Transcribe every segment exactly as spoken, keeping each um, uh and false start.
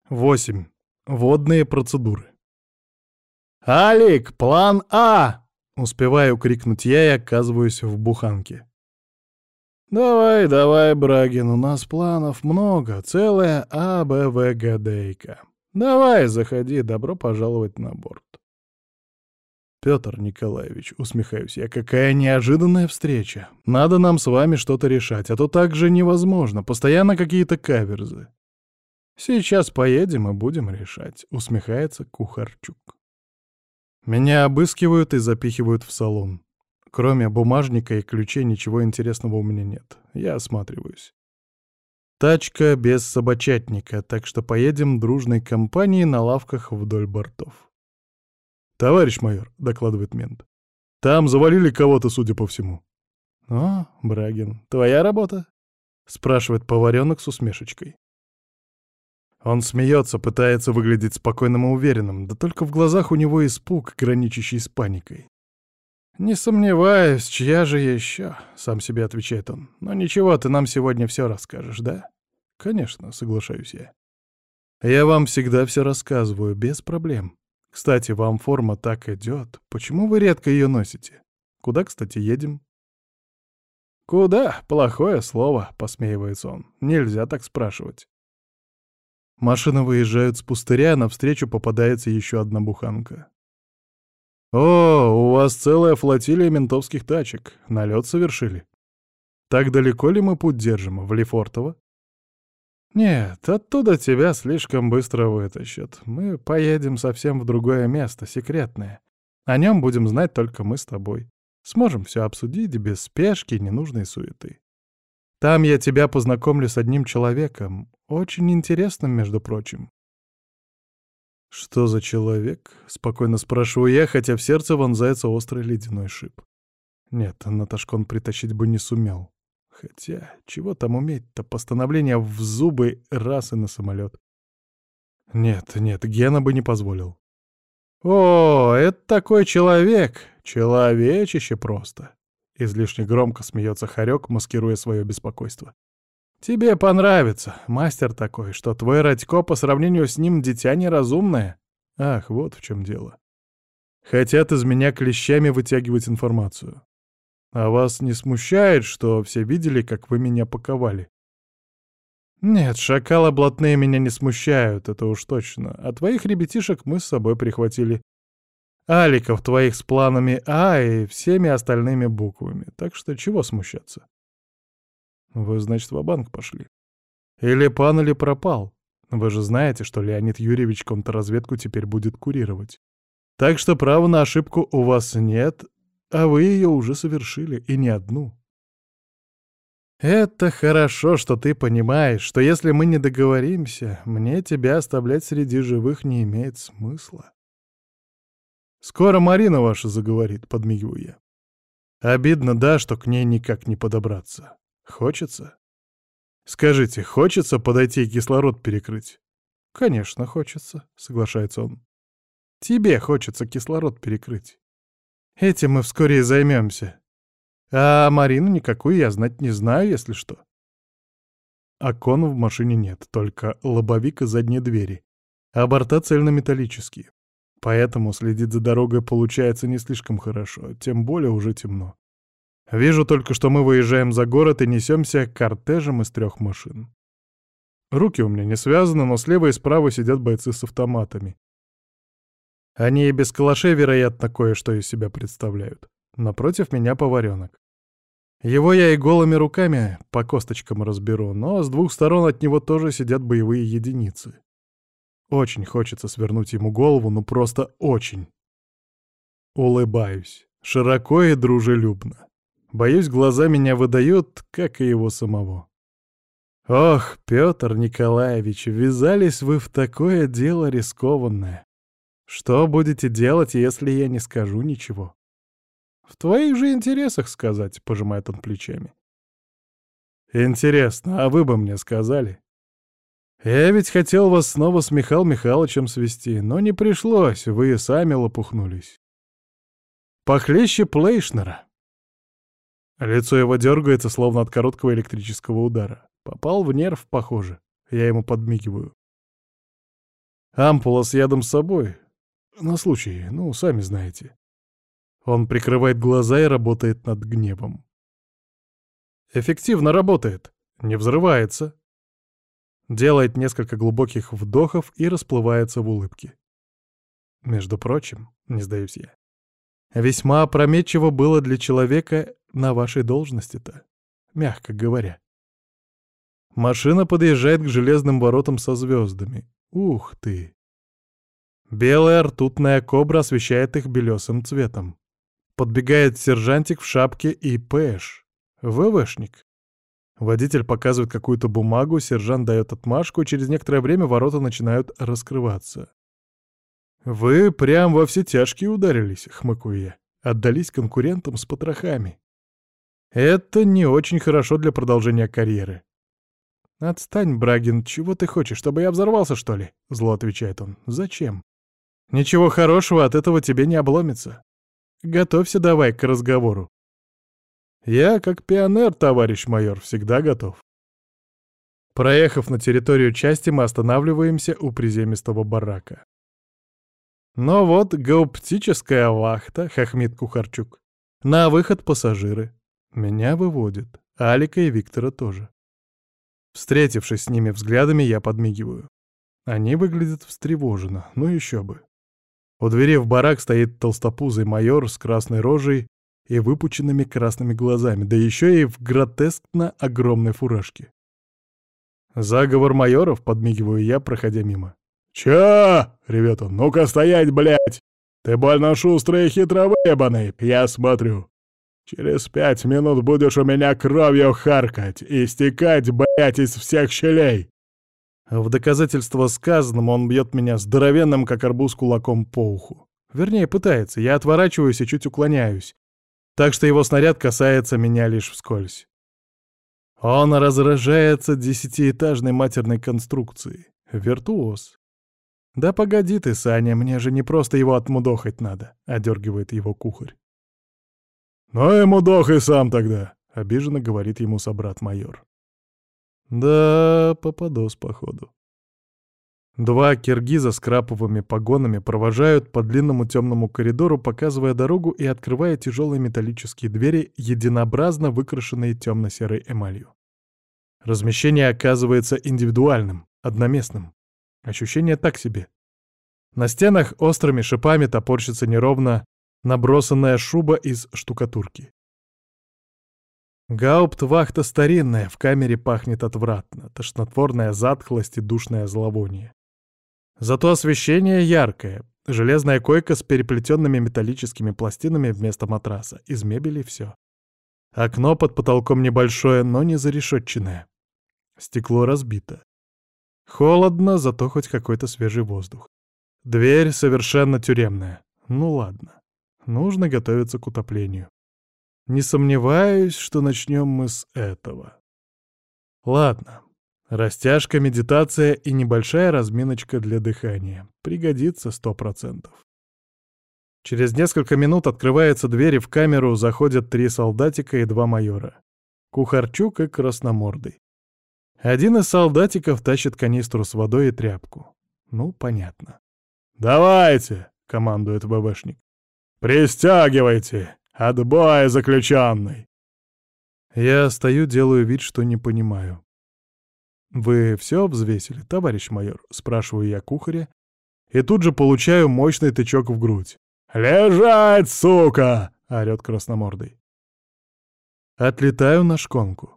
восемь. Водные процедуры. «Алик, план А!» — успеваю крикнуть я и оказываюсь в буханке. «Давай, давай, Брагин, у нас планов много, целая А, Б, В, Г, Д и К. Давай, заходи, добро пожаловать на борт». «Петр Николаевич», — усмехаюсь я, — «какая неожиданная встреча. Надо нам с вами что-то решать, а то так же невозможно, постоянно какие-то каверзы». «Сейчас поедем и будем решать», — усмехается Кухарчук. Меня обыскивают и запихивают в салон. Кроме бумажника и ключей ничего интересного у меня нет. Я осматриваюсь. Тачка без собачатника, так что поедем дружной компанией на лавках вдоль бортов. «Товарищ майор», — докладывает мент, — «там завалили кого-то, судя по всему». «О, Брагин, твоя работа?» — спрашивает поваренок с усмешечкой. Он смеется, пытается выглядеть спокойным и уверенным, да только в глазах у него испуг, граничащий с паникой. «Не сомневаюсь, чья же еще?» — сам себе отвечает он. «Но ничего, ты нам сегодня все расскажешь, да?» «Конечно», — соглашаюсь я. «Я вам всегда все рассказываю, без проблем. Кстати, вам форма так идет. Почему вы редко ее носите? Куда, кстати, едем?» «Куда? Плохое слово», — посмеивается он. «Нельзя так спрашивать». Машины выезжают с пустыря, а навстречу попадается еще одна буханка. «О, у вас целая флотилия ментовских тачек. Налет совершили. Так далеко ли мы путь держим? В Лефортово?» «Нет, оттуда тебя слишком быстро вытащат. Мы поедем совсем в другое место, секретное. О нем будем знать только мы с тобой. Сможем все обсудить без спешки и ненужной суеты. Там я тебя познакомлю с одним человеком, очень интересным, между прочим». «Что за человек?» — спокойно спрашиваю я, хотя в сердце вонзается острый ледяной шип. Нет, на Ташкон притащить бы не сумел. Хотя, чего там уметь-то? Постановление в зубы раз и на самолет. Нет, нет, Гена бы не позволил. «О, это такой человек! Человечище просто!» Излишне громко смеется Харек, маскируя свое беспокойство. «Тебе понравится. Мастер такой, что твой Радько по сравнению с ним дитя неразумное. Ах, вот в чем дело. Хотят из меня клещами вытягивать информацию. А вас не смущает, что все видели, как вы меня паковали?» «Нет, шакалы блатные меня не смущают, это уж точно. А твоих ребятишек мы с собой прихватили. Аликов твоих с планами А и всеми остальными буквами. Так что чего смущаться?» «Вы, значит, ва-банк пошли. Или пан, или пропал. Вы же знаете, что Леонид Юрьевич контрразведку теперь будет курировать. Так что права на ошибку у вас нет, а вы ее уже совершили, и не одну. Это хорошо, что ты понимаешь, что если мы не договоримся, мне тебя оставлять среди живых не имеет смысла. Скоро Марина ваша заговорит», — подмигиваю я. «Обидно, да, что к ней никак не подобраться. Хочется? Скажите, хочется подойти и кислород перекрыть?» «Конечно, хочется», — соглашается он. «Тебе хочется кислород перекрыть. Этим мы вскоре и займемся. А Марину никакую я знать не знаю, если что». Окон в машине нет, только лобовик и задние двери, а борта цельнометаллические. Поэтому следить за дорогой получается не слишком хорошо, тем более уже темно. Вижу только, что мы выезжаем за город и несемся кортежем из трех машин. Руки у меня не связаны, но слева и справа сидят бойцы с автоматами. Они и без калашей, вероятно, кое-что из себя представляют. Напротив меня поваренок. Его я и голыми руками по косточкам разберу, но с двух сторон от него тоже сидят боевые единицы. Очень хочется свернуть ему голову, ну просто очень. Улыбаюсь, широко и дружелюбно. Боюсь, глаза меня выдают, как и его самого. Ох, Петр Николаевич, ввязались вы в такое дело рискованное. Что будете делать, если я не скажу ничего? В твоих же интересах сказать, пожимает он плечами. Интересно, а вы бы мне сказали? Я ведь хотел вас снова с Михаилом Михайловичем свести, но не пришлось, вы и сами лопухнулись. Похлеще Плейшнера. Лицо его дергается, словно от короткого электрического удара. Попал в нерв, похоже. Я ему подмигиваю. Ампула с ядом с собой. На случай, ну, сами знаете. Он прикрывает глаза и работает над гневом. Эффективно работает, не взрывается. Делает несколько глубоких вдохов и расплывается в улыбке. Между прочим, не сдаюсь я, весьма опрометчиво было для человека на вашей должности-то, мягко говоря. Машина подъезжает к железным воротам со звездами. Ух ты! Белая ртутная кобра освещает их белесым цветом. Подбегает сержантик в шапке и пэш. ВВшник. Водитель показывает какую-то бумагу, сержант дает отмашку, и через некоторое время ворота начинают раскрываться. «Вы прям во все тяжкие ударились», — хмыкаю я. «Отдались конкурентам с потрохами. Это не очень хорошо для продолжения карьеры». «Отстань, Брагин, чего ты хочешь, чтобы я взорвался, что ли?» — зло отвечает он. «Зачем? Ничего хорошего от этого тебе не обломится. Готовься давай к разговору». «Я, как пионер, товарищ майор, всегда готов». Проехав на территорию части, мы останавливаемся у приземистого барака. «Ну вот, гауптическая вахта», — хохмит Кухарчук. «На выход пассажиры. Меня выводят. Алика и Виктора тоже». Встретившись с ними взглядами, я подмигиваю. Они выглядят встревоженно, ну еще бы. У двери в барак стоит толстопузый майор с красной рожей и выпученными красными глазами, да еще и в гротескно огромной фуражке. «Заговор майоров», — подмигиваю я, проходя мимо. «Чё?» — ревет он. «Ну-ка стоять, блядь! Ты больно шустрый и хитро выебанный, я смотрю. Через пять минут будешь у меня кровью харкать и стекать, блядь, из всех щелей!» В доказательство сказанному он бьет меня здоровенным, как арбуз, кулаком по уху. Вернее, пытается. Я отворачиваюсь и чуть уклоняюсь. Так что его снаряд касается меня лишь вскользь. Он разражается десятиэтажной матерной конструкцией. Виртуоз. «Да погоди ты, Саня, мне же не просто его отмудохать надо», — одергивает его Кухарь. «Ну и мудохай сам тогда», — обиженно говорит ему собрат-майор. Да, попадос, походу. Два киргиза с краповыми погонами провожают по длинному темному коридору, показывая дорогу и открывая тяжелые металлические двери, единообразно выкрашенные темно-серой эмалью. Размещение оказывается индивидуальным, одноместным. Ощущение так себе. На стенах острыми шипами топорщится неровно набросанная шуба из штукатурки. Гауптвахта старинная, в камере пахнет отвратно, тошнотворная затхлость и душное зловоние. Зато освещение яркое, железная койка с переплетенными металлическими пластинами вместо матраса, из мебели все. Окно под потолком небольшое, но не зарешетченное. Стекло разбито. Холодно, зато хоть какой-то свежий воздух. Дверь совершенно тюремная. Ну ладно, нужно готовиться к утоплению. Не сомневаюсь, что начнем мы с этого. Ладно. Растяжка, медитация и небольшая разминочка для дыхания. Пригодится сто процентов. Через несколько минут открывается дверь, и в камеру заходят три солдатика и два майора. Кухарчук и Красномордый. Один из солдатиков тащит канистру с водой и тряпку. Ну, понятно. «Давайте!» — командует ВВшник. «Пристегивайте! Отбой, заключенный!» Я стою, делаю вид, что не понимаю. «Вы все взвесили, товарищ майор?» — спрашиваю я Кухаря, и тут же получаю мощный тычок в грудь. «Лежать, сука!» — орёт Красномордый. Отлетаю на шконку.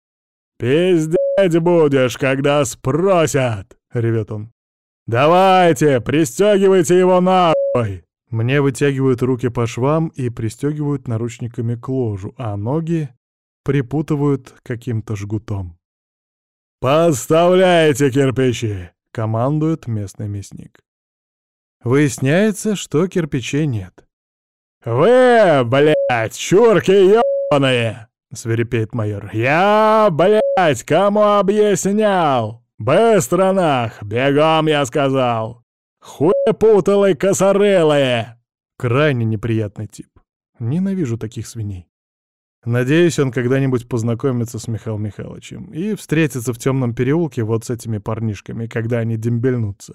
«Пиздеть будешь, когда спросят!» — ревет он. «Давайте, пристегивайте его нахуй!» Мне вытягивают руки по швам и пристегивают наручниками к ложу, а ноги припутывают каким-то жгутом. «Подставляйте кирпичи!» — командует местный мясник. Выясняется, что кирпичей нет. «Вы, блядь, чурки ебаные!» — свирепеет майор. «Я, блядь, кому объяснял? Быстро нах! Бегом, я сказал! Хуепуталые косорылые!» Крайне неприятный тип. Ненавижу таких свиней. Надеюсь, он когда-нибудь познакомится с Михаилом Михайловичем и встретится в темном переулке вот с этими парнишками, когда они дембельнутся.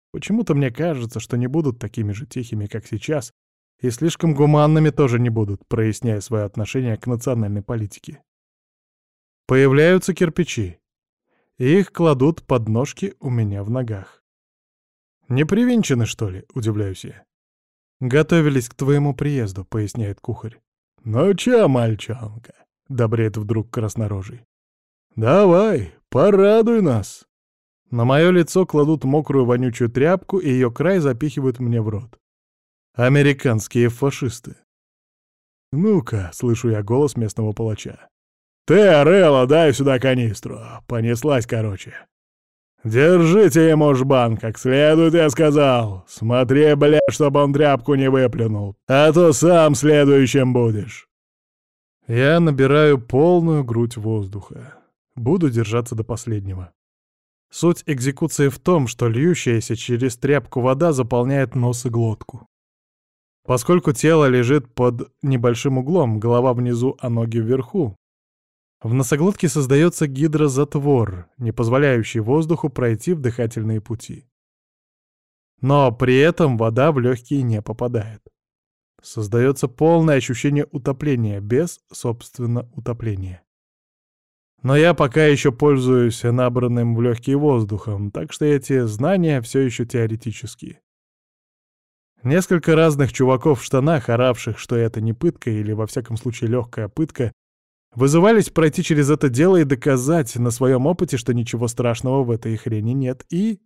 Почему-то мне кажется, что не будут такими же тихими, как сейчас, и слишком гуманными тоже не будут, проясняя свое отношение к национальной политике. Появляются кирпичи. И их кладут под ножки у меня в ногах. «Не привинчены, что ли?» — удивляюсь я. «Готовились к твоему приезду», — поясняет кухарь. «Ну чё, мальчонка?» — добреет вдруг краснорожий. «Давай, порадуй нас!» На мое лицо кладут мокрую вонючую тряпку, и ее край запихивают мне в рот. Американские фашисты. «Ну-ка», — слышу я голос местного палача. «Ты, Орелло, дай сюда канистру. Понеслась, короче. Держите ему жбан, как следует, я сказал. Смотри, бля, чтобы он тряпку не выплюнул, а то сам следующим будешь». Я набираю полную грудь воздуха. Буду держаться до последнего. Суть экзекуции в том, что льющаяся через тряпку вода заполняет нос и глотку. Поскольку тело лежит под небольшим углом, голова внизу, а ноги вверху, в носоглотке создается гидрозатвор, не позволяющий воздуху пройти в дыхательные пути. Но при этом вода в легкие не попадает. Создается полное ощущение утопления без, собственно, утопления. Но я пока еще пользуюсь набранным в легкие воздухом, так что эти знания все еще теоретические. Несколько разных чуваков в штанах, оравших, что это не пытка или, во всяком случае, легкая пытка, вызывались пройти через это дело и доказать на своем опыте, что ничего страшного в этой хрени нет, и...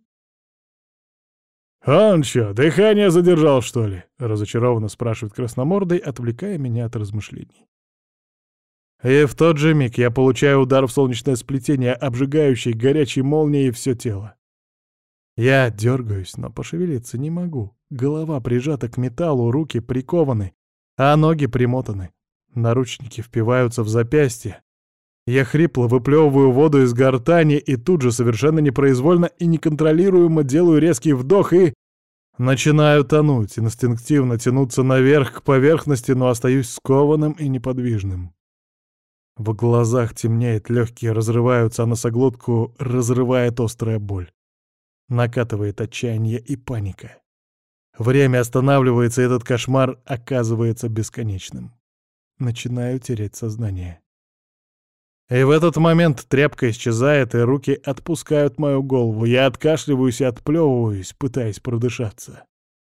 «Он чё, дыхание задержал, что ли?» — разочарованно спрашивает красномордый, отвлекая меня от размышлений. И в тот же миг я получаю удар в солнечное сплетение, обжигающий горячей молнией все тело. Я дергаюсь, но пошевелиться не могу. Голова прижата к металлу, руки прикованы, а ноги примотаны. Наручники впиваются в запястье. Я хрипло выплевываю воду из гортани и тут же совершенно непроизвольно и неконтролируемо делаю резкий вдох и... начинаю тонуть, инстинктивно тянуться наверх к поверхности, но остаюсь скованным и неподвижным. В глазах темнеет, легкие разрываются, а носоглотку разрывает острая боль. Накатывает отчаяние и паника. Время останавливается, и этот кошмар оказывается бесконечным. Начинаю терять сознание. И в этот момент тряпка исчезает, и руки отпускают мою голову. Я откашливаюсь и отплевываюсь, пытаясь продышаться.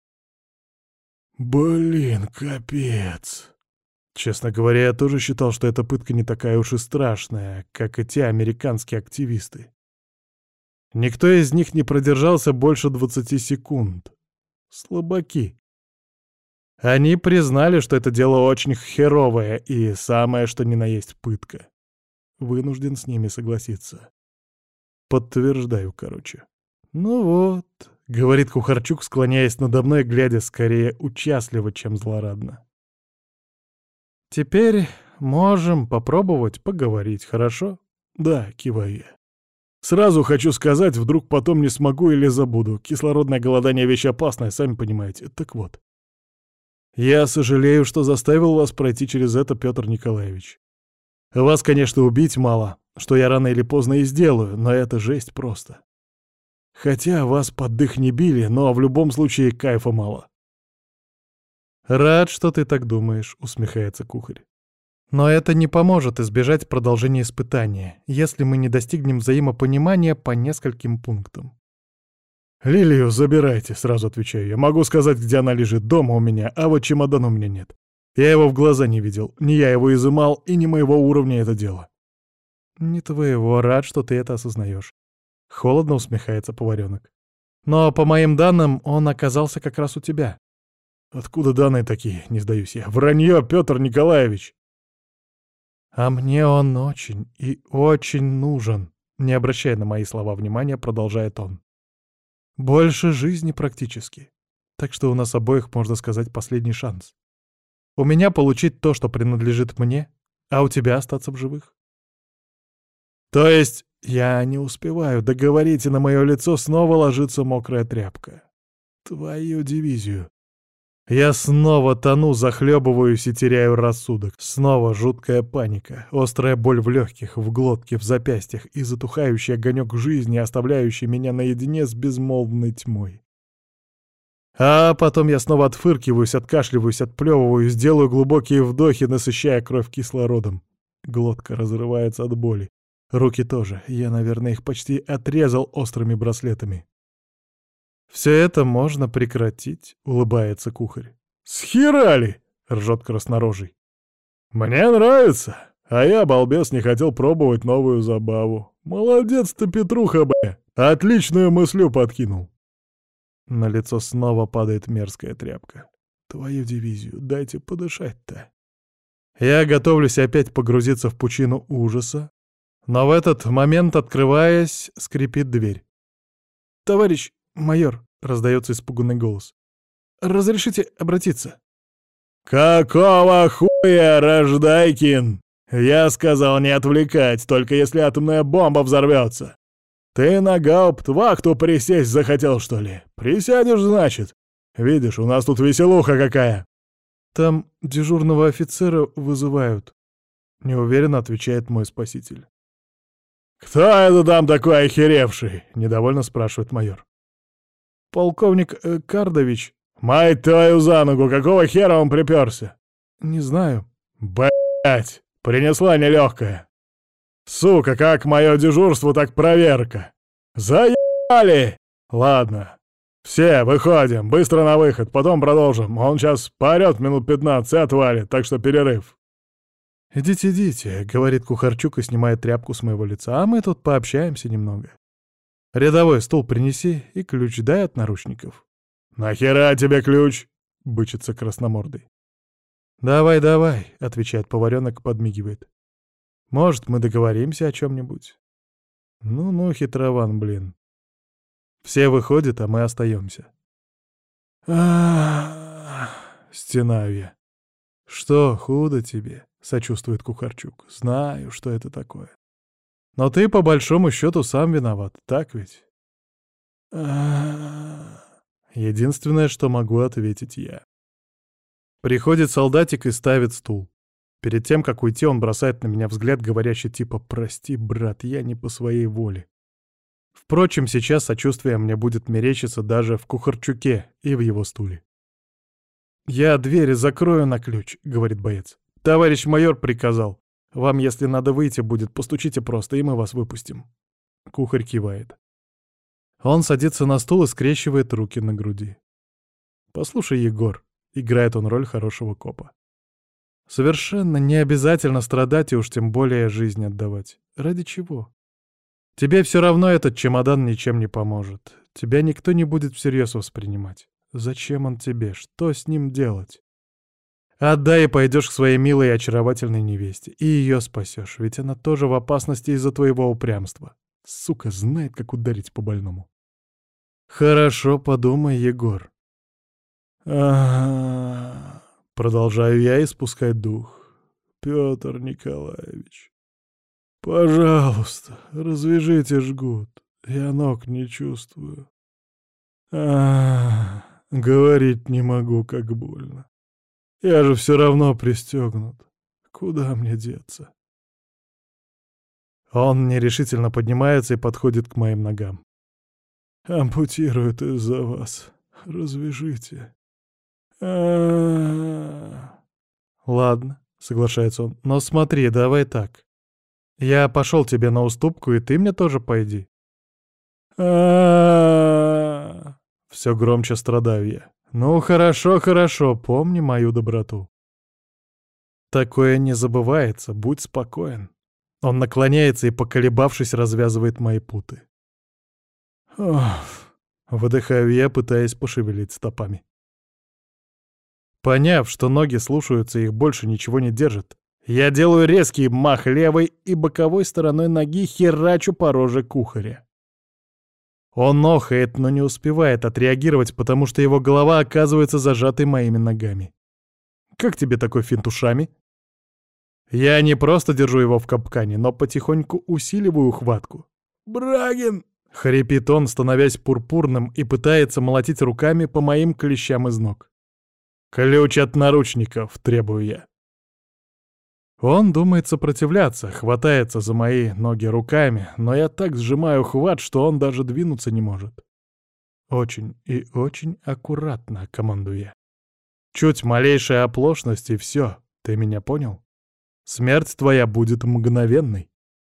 Блин, капец. Честно говоря, я тоже считал, что эта пытка не такая уж и страшная, как и те американские активисты. Никто из них не продержался больше двадцати секунд. Слабаки. Они признали, что это дело очень херовое и самое что ни на есть пытка. Вынужден с ними согласиться. Подтверждаю, короче. «Ну вот», — говорит Кухарчук, склоняясь надо мной, глядя скорее участливо, чем злорадно. «Теперь можем попробовать поговорить, хорошо?» «Да», — киваю я. «Сразу хочу сказать, вдруг потом не смогу или забуду. Кислородное голодание — вещь опасная, сами понимаете. Так вот. Я сожалею, что заставил вас пройти через это, Петр Николаевич. Вас, конечно, убить мало, что я рано или поздно и сделаю, но это жесть просто. Хотя вас под дых не били, но в любом случае кайфа мало». «Рад, что ты так думаешь», — усмехается кухарь. «Но это не поможет избежать продолжения испытания, если мы не достигнем взаимопонимания по нескольким пунктам». «Лилию забирайте», — сразу отвечаю я. «Могу сказать, где она лежит. Дома у меня, а вот чемодана у меня нет. Я его в глаза не видел, не я его изымал, и не моего уровня это дело». «Не твоего, рад, что ты это осознаешь», — холодно усмехается поваренок. «Но, по моим данным, он оказался как раз у тебя». «Откуда данные такие?» — не сдаюсь я. «Вранье, Петр Николаевич!» «А мне он очень и очень нужен», — не обращая на мои слова внимания, продолжает он. «Больше жизни практически. Так что у нас обоих, можно сказать, последний шанс. У меня получить то, что принадлежит мне, а у тебя остаться в живых». «То есть я не успеваю договорить, и на мое лицо снова ложится мокрая тряпка. Твою дивизию. Я снова тону, захлебываюсь и теряю рассудок. Снова жуткая паника, острая боль в легких, в глотке, в запястьях и затухающий огонек жизни, оставляющий меня наедине с безмолвной тьмой. А потом я снова отфыркиваюсь, откашливаюсь, отплевываюсь, делаю глубокие вдохи, насыщая кровь кислородом. Глотка разрывается от боли. Руки тоже. Я, наверное, их почти отрезал острыми браслетами. «Все это можно прекратить», — улыбается кухарь. «Схерали!» — ржет краснорожий. «Мне нравится, а я, балбес, не хотел пробовать новую забаву. Молодец ты, Петруха, б***ь! Отличную мыслю подкинул!» На лицо снова падает мерзкая тряпка. «Твою дивизию, дайте подышать-то!» Я готовлюсь опять погрузиться в пучину ужаса, но в этот момент, открываясь, скрипит дверь. «Товарищ майор!» — раздается испуганный голос. «Разрешите обратиться?» «Какого хуя, Рождайкин? Я сказал не отвлекать, только если атомная бомба взорвется. Ты на гауптвахту присесть захотел, что ли? Присядешь, значит? Видишь, у нас тут веселуха какая!» «Там дежурного офицера вызывают», — неуверенно отвечает мой спаситель. «Кто это там такой охеревший?» — недовольно спрашивает майор. «Полковник э, Кардович». «Мать твою за ногу, какого хера он приперся?» «Не знаю». «Блять, принесла нелегкая. Сука, как мое дежурство, так проверка. Заебали! Ладно, все, выходим, быстро на выход, потом продолжим. Он сейчас поорет минут пятнадцать и отвалит, так что перерыв». «Идите, идите», — говорит Кухарчук и снимает тряпку с моего лица, «а мы тут пообщаемся немного. Рядовой, стул принеси и ключ дай от наручников». «Нахера тебе ключ?» — бычится красномордый. «Давай, давай», — отвечает поваренок и подмигивает. «Может, мы договоримся о чем-нибудь?» Ну-ну, хитрован, блин. Все выходят, а мы остаемся. а Стенаю я. «Что, худо тебе?» — сочувствует Кухарчук. «Знаю, что это такое. Но ты, по большому счету, сам виноват, так ведь?» Единственное, что могу ответить я. Приходит солдатик и ставит стул. Перед тем, как уйти, он бросает на меня взгляд, говорящий типа «Прости, брат, я не по своей воле». Впрочем, сейчас сочувствие мне будет мерещиться даже в Кухарчуке и в его стуле. «Я двери закрою на ключ», — говорит боец. «Товарищ майор приказал. Вам, если надо выйти будет, постучите просто, и мы вас выпустим». Кухарь кивает. Он садится на стул и скрещивает руки на груди. «Послушай, Егор», — играет он роль хорошего копа. «Совершенно не обязательно страдать и уж тем более жизнь отдавать. Ради чего? Тебе все равно этот чемодан ничем не поможет. Тебя никто не будет всерьез воспринимать. Зачем он тебе? Что с ним делать? Отдай и пойдешь к своей милой и очаровательной невесте. И ее спасешь, ведь она тоже в опасности из-за твоего упрямства. Сука, знает, как ударить по больному». «Хорошо, подумай, Егор». А-а-а, продолжаю я испускать дух. «Петр Николаевич, пожалуйста, развяжите жгут. Я ног не чувствую. А, говорить не могу, как больно. Я же все равно пристегнут. Куда мне деться?» Он нерешительно поднимается и подходит к моим ногам. «Ампутируют из-за вас. Развяжите. А-а-а». «Ладно», — соглашается он, — «но смотри, давай так. Я пошел тебе на уступку, и ты мне тоже пойди». А-а-а. Все громче страдаю я. «Ну, хорошо, хорошо, помни мою доброту. Такое не забывается, будь спокоен». Он наклоняется и, поколебавшись, развязывает мои путы. Ох, выдыхаю я, пытаясь пошевелить стопами. Поняв, что ноги слушаются и их больше ничего не держит, я делаю резкий мах левой и боковой стороной ноги херачу по роже кухаря. Он охает, но не успевает отреагировать, потому что его голова оказывается зажатой моими ногами. Как тебе такой финт ушами? Я не просто держу его в капкане, но потихоньку усиливаю хватку. «Брагин!» — хрипит он, становясь пурпурным, и пытается молотить руками по моим клещам из ног. «Ключ от наручников», — требую я. Он думает сопротивляться, хватается за мои ноги руками, но я так сжимаю хват, что он даже двинуться не может. Очень и очень аккуратно, командую я. Чуть малейшая оплошность, и все. Ты меня понял? Смерть твоя будет мгновенной.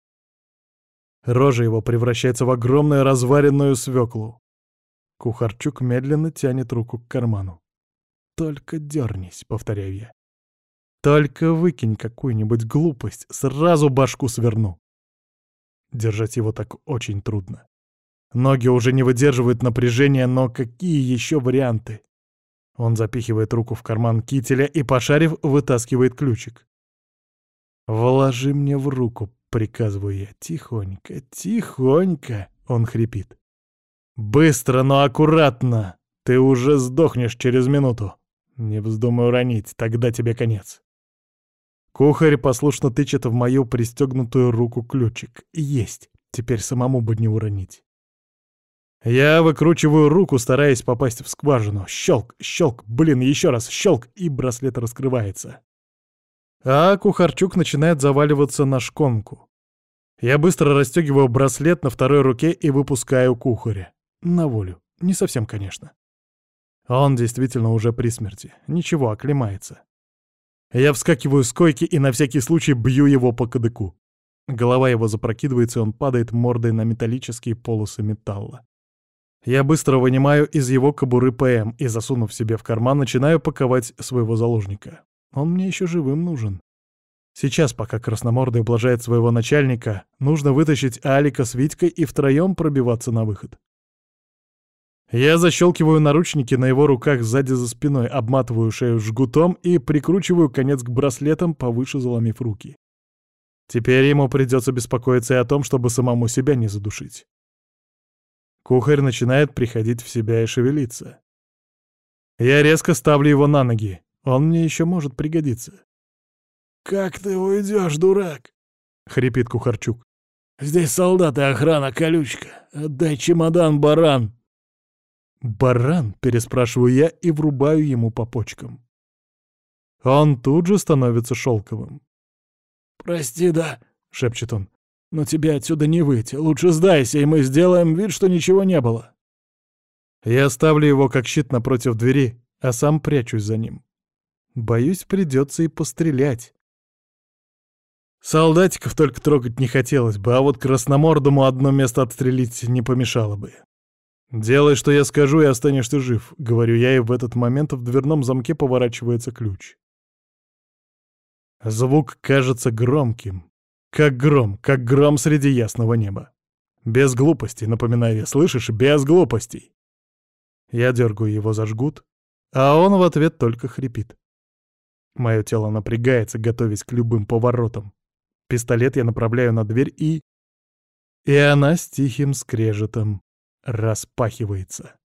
Рожа его превращается в огромную разваренную свеклу. Кухарчук медленно тянет руку к карману. «Только дернись», — повторяю я. «Только выкинь какую-нибудь глупость, сразу башку сверну». Держать его так очень трудно. Ноги уже не выдерживают напряжения, но какие еще варианты? Он запихивает руку в карман кителя и, пошарив, вытаскивает ключик. «Вложи мне в руку», — приказываю я. «Тихонько, тихонько», — он хрипит. «Быстро, но аккуратно. Ты уже сдохнешь через минуту. Не вздумай уронить, тогда тебе конец». Кухарь послушно тычет в мою пристегнутую руку ключик. Есть. Теперь самому бы не уронить. Я выкручиваю руку, стараясь попасть в скважину. Щелк, щелк, блин, еще раз щелк, и браслет раскрывается. А Кухарчук начинает заваливаться на шконку. Я быстро расстегиваю браслет на второй руке и выпускаю Кухаря. На волю. Не совсем, конечно. Он действительно уже при смерти. Ничего, оклемается. Я вскакиваю с койки и на всякий случай бью его по кадыку. Голова его запрокидывается, и он падает мордой на металлические полосы металла. Я быстро вынимаю из его кобуры ПМ и, засунув себе в карман, начинаю паковать своего заложника. Он мне еще живым нужен. Сейчас, пока Красномордый ублажает своего начальника, нужно вытащить Алика с Витькой и втроем пробиваться на выход. Я защелкиваю наручники на его руках сзади за спиной, обматываю шею жгутом и прикручиваю конец к браслетам, повыше заломив руки. Теперь ему придется беспокоиться и о том, чтобы самому себя не задушить. Кухарь начинает приходить в себя и шевелиться. Я резко ставлю его на ноги. Он мне еще может пригодиться. «Как ты уйдешь, дурак?» — хрипит Кухарчук. «Здесь солдаты, охрана, колючка. Отдай чемодан, баран!» «Баран?» — переспрашиваю я и врубаю ему по почкам. Он тут же становится шелковым. «Прости, да», — шепчет он, — «но тебе отсюда не выйти. Лучше сдайся, и мы сделаем вид, что ничего не было». Я ставлю его как щит напротив двери, а сам прячусь за ним. Боюсь, придется и пострелять. Солдатиков только трогать не хотелось бы, а вот Красномордому одно место отстрелить не помешало бы. «Делай, что я скажу, и останешься жив», — говорю я, и в этот момент в дверном замке поворачивается ключ. Звук кажется громким. Как гром, как гром среди ясного неба. Без глупостей, напоминаю я, слышишь? Без глупостей. Я дергаю его за жгут, а он в ответ только хрипит. Мое тело напрягается, готовясь к любым поворотам. Пистолет я направляю на дверь и... И она с тихим скрежетом распахивается.